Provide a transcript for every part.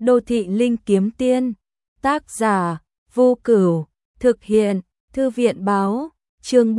Đô thị linh kiếm tiên, tác giả Vô Cửu, thực hiện Thư viện báo, chương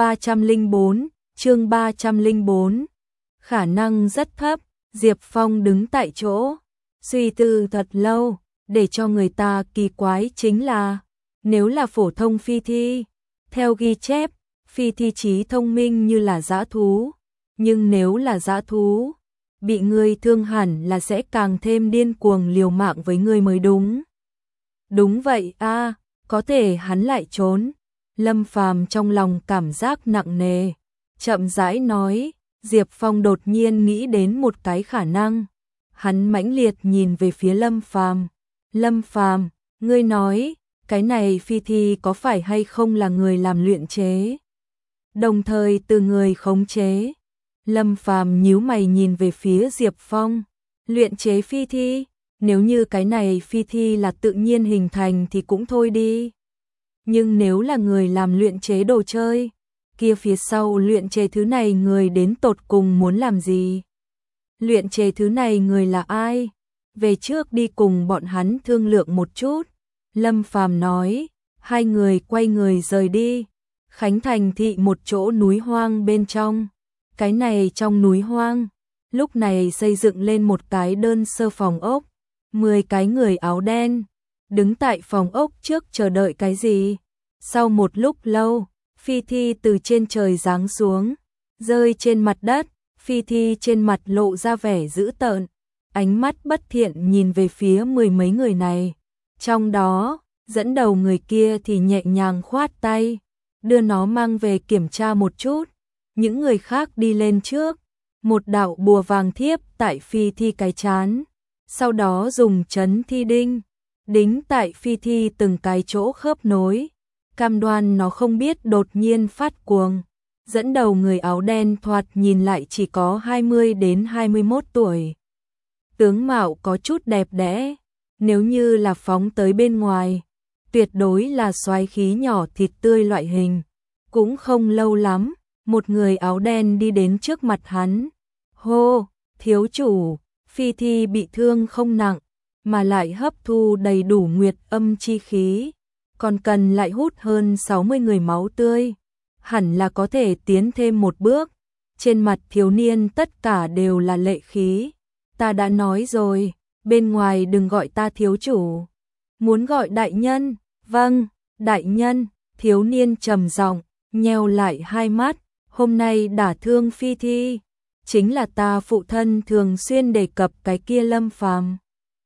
304. Khả năng rất thấp, Diệp Phong đứng tại chỗ, suy tư thật lâu, để cho người ta kỳ quái chính là, nếu là phổ thông phi thi, theo ghi chép, phi thi trí thông minh như là dã thú, nhưng nếu là dã thú, bị người thương hẳn là sẽ càng thêm điên cuồng liều mạng với người mới đúng. Đúng vậy a, có thể hắn lại trốn. Lâm Phàm trong lòng cảm giác nặng nề, chậm rãi nói, Diệp Phong đột nhiên nghĩ đến một cái khả năng. Hắn mãnh liệt nhìn về phía Lâm Phàm. Lâm Phàm, ngươi nói, cái này phi thi có phải hay không là người làm luyện chế? Đồng thời từ người khống chế. Lâm Phàm nhíu mày nhìn về phía Diệp Phong. Luyện chế phi thi? Nếu như cái này phi thi là tự nhiên hình thành thì cũng thôi đi. Nhưng nếu là người làm luyện chế đồ chơi, kia phía sau luyện chế thứ này người đến tột cùng muốn làm gì? Luyện chế thứ này người là ai? Về trước đi cùng bọn hắn thương lượng một chút. Lâm Phàm nói, hai người quay người rời đi. Khánh Thành thị một chỗ núi hoang bên trong. Cái này trong núi hoang, lúc này xây dựng lên một cái đơn sơ phòng ốc. 10 cái người áo đen, đứng tại phòng ốc trước chờ đợi cái gì? Sau một lúc lâu, phi thi từ trên trời giáng xuống, rơi trên mặt đất, phi thi trên mặt lộ ra vẻ dữ tợn, ánh mắt bất thiện nhìn về phía mười mấy người này. Trong đó, dẫn đầu người kia thì nhẹ nhàng khoát tay, đưa nó mang về kiểm tra một chút. Những người khác đi lên trước, một đạo bùa vàng thiếp tại phi thi cái chán, sau đó dùng trấn thi đinh, đính tại phi thi từng cái chỗ khớp nối, cam đoan nó không biết đột nhiên phát cuồng. Dẫn đầu người áo đen thoạt nhìn lại chỉ có 20 đến 21 tuổi. Tướng mạo có chút đẹp đẽ, nếu như là phóng tới bên ngoài, tuyệt đối là soái khí nhỏ thịt tươi loại hình. Cũng không lâu lắm, một người áo đen đi đến trước mặt hắn. Hô, thiếu chủ, phi thi bị thương không nặng, mà lại hấp thu đầy đủ nguyệt âm chi khí, còn cần lại hút hơn 60 người máu tươi, hẳn là có thể tiến thêm một bước. Trên mặt thiếu niên tất cả đều là lệ khí. Ta đã nói rồi, bên ngoài đừng gọi ta thiếu chủ, muốn gọi đại nhân. Vâng, đại nhân. Thiếu niên trầm giọng, nheo lại hai mắt. Hôm nay đả thương phi thi, chính là ta phụ thân thường xuyên đề cập cái kia Lâm Phàm.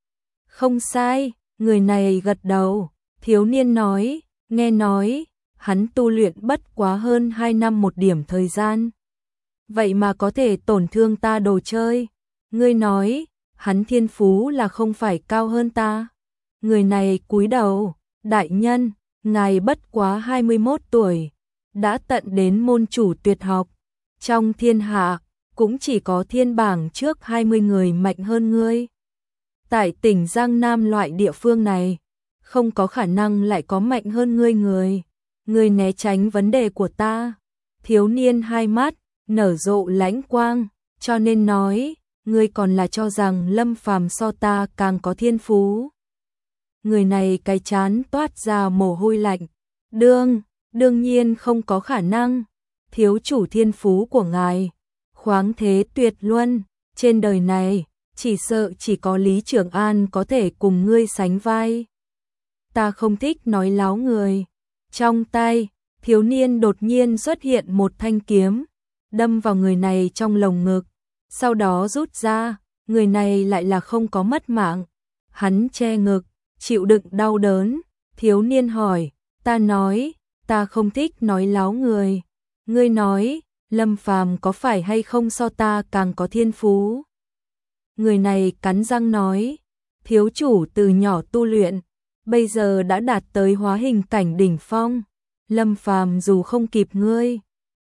Không sai, người này gật đầu. Thiếu niên nói, nghe nói, hắn tu luyện bất quá hơn 2 năm một điểm thời gian. Vậy mà có thể tổn thương ta đồ chơi. Ngươi nói, hắn thiên phú là không phải cao hơn ta. Người này cúi đầu, đại nhân, ngài bất quá 21 tuổi, đã tận đến môn chủ tuyệt học. Trong thiên hạ, cũng chỉ có thiên bảng trước 20 người mạnh hơn ngươi. Tại tỉnh Giang Nam loại địa phương này, không có khả năng lại có mạnh hơn ngươi người. Ngươi né tránh vấn đề của ta. Thiếu niên hai mắt, nở rộ lãnh quang, cho nên nói, ngươi còn là cho rằng Lâm Phàm so ta càng có thiên phú. Người này cái chán toát ra mồ hôi lạnh. Đương nhiên không có khả năng. Thiếu chủ thiên phú của ngài, khoáng thế tuyệt luân, trên đời này, chỉ sợ chỉ có Lý Trường An có thể cùng ngươi sánh vai. Ta không thích nói láo người. Trong tay, thiếu niên đột nhiên xuất hiện một thanh kiếm, đâm vào người này trong lồng ngực, sau đó rút ra, người này lại là không có mất mạng. Hắn che ngực, chịu đựng đau đớn. Thiếu niên hỏi, ta nói, ta không thích nói láo người. Ngươi nói, Lâm Phàm có phải hay không so ta càng có thiên phú? Người này cắn răng nói, thiếu chủ từ nhỏ tu luyện, bây giờ đã đạt tới hóa hình cảnh đỉnh phong. Lâm Phàm dù không kịp ngươi,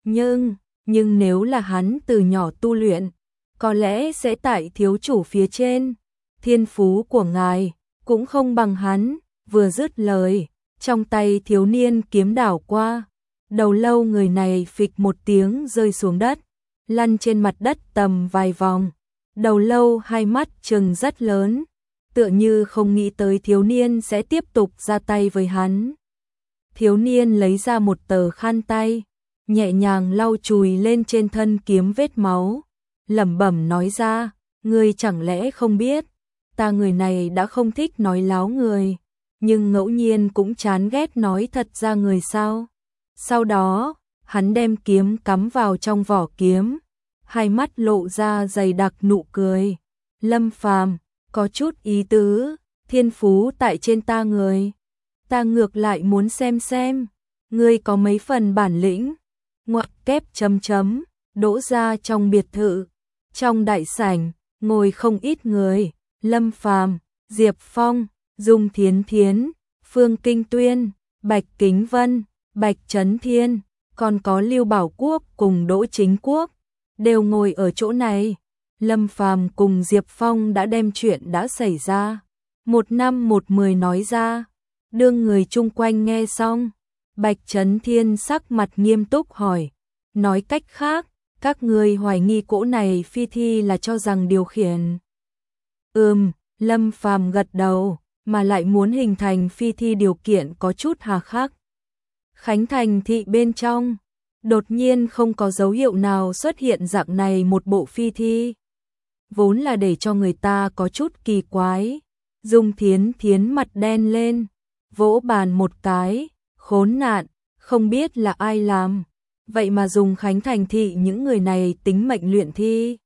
nhưng nếu là hắn từ nhỏ tu luyện, có lẽ sẽ tại thiếu chủ phía trên. Thiên phú của ngài cũng không bằng hắn. Vừa dứt lời, trong tay thiếu niên kiếm đảo qua, đầu lâu người này phịch một tiếng rơi xuống đất, lăn trên mặt đất tầm vài vòng. Đầu lâu hai mắt trừng rất lớn. tựa như không nghĩ tới thiếu niên sẽ tiếp tục ra tay với hắn. Thiếu niên lấy ra một tờ khăn tay, nhẹ nhàng lau chùi lên trên thân kiếm vết máu, lẩm bẩm nói ra, ngươi chẳng lẽ không biết, ta người này đã không thích nói láo người, nhưng ngẫu nhiên cũng chán ghét nói thật ra người sao. Sau đó, hắn đem kiếm cắm vào trong vỏ kiếm, hai mắt lộ ra dày đặc nụ cười. Lâm Phàm, có chút ý tứ, thiên phú tại trên ta người. Ta ngược lại muốn xem, ngươi có mấy phần bản lĩnh. Ngoặc kép chấm chấm, đỗ ra trong biệt thự. Trong đại sảnh, ngồi không ít người, Lâm Phàm, Diệp Phong, Dung Thiến Thiến, Phương Kinh Tuyên, Bạch Kính Vân, Bạch Trấn Thiên, còn có Lưu Bảo Quốc cùng Đỗ Chính Quốc, đều ngồi ở chỗ này. Lâm Phàm cùng Diệp Phong đã đem chuyện đã xảy ra, 1/10 nói ra, đương người chung quanh nghe xong, Bạch Trấn Thiên sắc mặt nghiêm túc hỏi, nói cách khác, các ngươi hoài nghi cỗ này phi thi là cho rằng điều khiển. Lâm Phàm gật đầu, mà lại muốn hình thành phi thi điều kiện có chút hà khắc. Khánh Thành thị bên trong, đột nhiên không có dấu hiệu nào xuất hiện dạng này một bộ phi thi. Vốn là để cho người ta có chút kỳ quái. Dung Thiến Thiến mặt đen lên, vỗ bàn một cái, khốn nạn, không biết là ai làm. Vậy mà dùng Khánh Thành thị những người này tính mệnh luyện thi.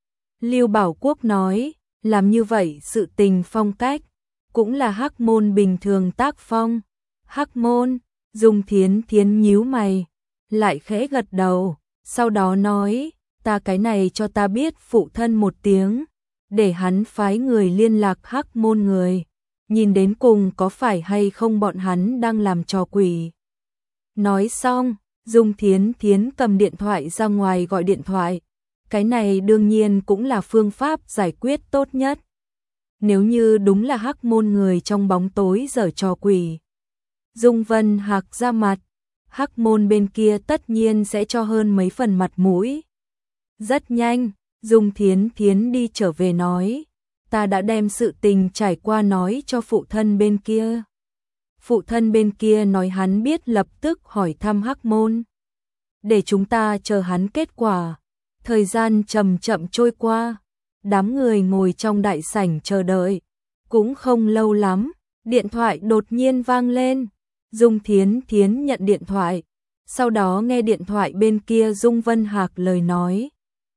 Lưu Bảo Quốc nói, làm như vậy sự tình phong cách, cũng là Hắc Môn bình thường tác phong. Hắc Môn, Dung Thiến Thiến nhíu mày, lại khẽ gật đầu, sau đó nói, ta cái này cho ta biết phụ thân một tiếng, để hắn phái người liên lạc Hắc Môn người, nhìn đến cùng có phải hay không bọn hắn đang làm trò quỷ. Nói xong, Dung Thiến Thiến cầm điện thoại ra ngoài gọi điện thoại, cái này đương nhiên cũng là phương pháp giải quyết tốt nhất. Nếu như đúng là Hắc Môn người trong bóng tối giở trò quỷ, Dung Vân Hạc ra mặt, Hắc Môn bên kia tất nhiên sẽ cho hơn mấy phần mặt mũi. Rất nhanh, Dung Thiến Thiến đi trở về nói, ta đã đem sự tình trải qua nói cho phụ thân bên kia. Phụ thân bên kia nói hắn biết lập tức hỏi thăm Hắc Môn. Để chúng ta chờ hắn kết quả. Thời gian chậm chậm trôi qua, đám người ngồi trong đại sảnh chờ đợi. Cũng không lâu lắm, điện thoại đột nhiên vang lên. Dung Thiến Thiến nhận điện thoại, sau đó nghe điện thoại bên kia Dung Vân Hạc lời nói.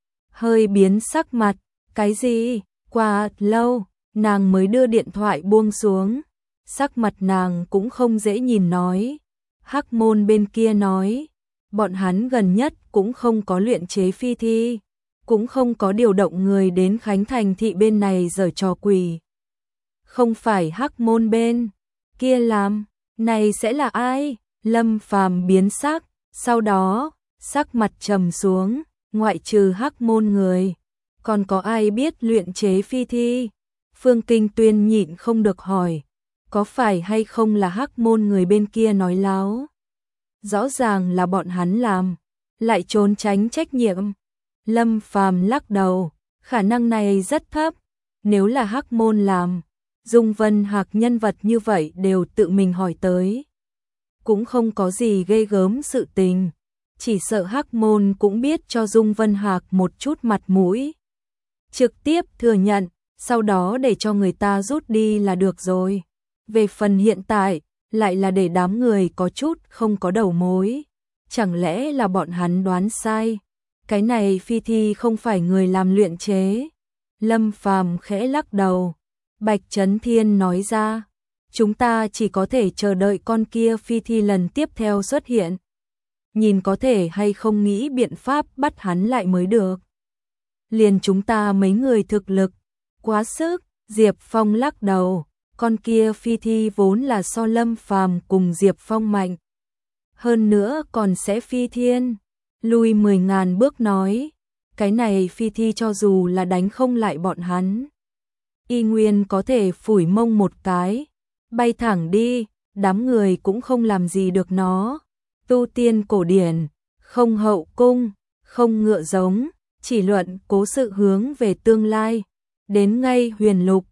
Hơi biến sắc mặt, cái gì, qua lâu, nàng mới đưa điện thoại buông xuống. Sắc mặt nàng cũng không dễ nhìn nói. Hắc Môn bên kia nói, bọn hắn gần nhất cũng không có luyện chế phi thi, cũng không có điều động người đến Khánh Thành thị bên này giở trò quỷ. Không phải Hắc Môn bên kia làm, này sẽ là ai? Lâm Phàm biến sắc, sau đó, sắc mặt trầm xuống, ngoại trừ Hắc Môn người, còn có ai biết luyện chế phi thi? Phương Kinh Tuyên nhịn không được hỏi, có phải hay không là Hắc Môn người bên kia nói láo? Rõ ràng là bọn hắn làm, lại trốn tránh trách nhiệm. Lâm Phàm lắc đầu, khả năng này rất thấp, nếu là Hắc Môn làm, Dung Vân Hạc nhân vật như vậy đều tự mình hỏi tới. Cũng không có gì ghê gớm sự tình, chỉ sợ Hắc Môn cũng biết cho Dung Vân Hạc một chút mặt mũi. Trực tiếp thừa nhận, sau đó để cho người ta rút đi là được rồi. Về phần hiện tại, lại là để đám người có chút không có đầu mối. Chẳng lẽ là bọn hắn đoán sai? Cái này phi thi không phải người làm luyện chế. Lâm Phàm khẽ lắc đầu. Bạch Trấn Thiên nói ra, chúng ta chỉ có thể chờ đợi con kia phi thi lần tiếp theo xuất hiện. Nhìn có thể hay không nghĩ biện pháp bắt hắn lại mới được. Liền chúng ta mấy người thực lực, quá sức, Diệp Phong lắc đầu, con kia phi thi vốn là so Lâm Phàm cùng Diệp Phong mạnh. Hơn nữa còn sẽ phi thiên, lui 10.000 bước nói, cái này phi thi cho dù là đánh không lại bọn hắn. Y nguyên có thể phủi mông một cái, bay thẳng đi, đám người cũng không làm gì được nó. Tu tiên cổ điển, không hậu cung, không ngựa giống, chỉ luận cố sự hướng về tương lai. Đến ngay huyền lục,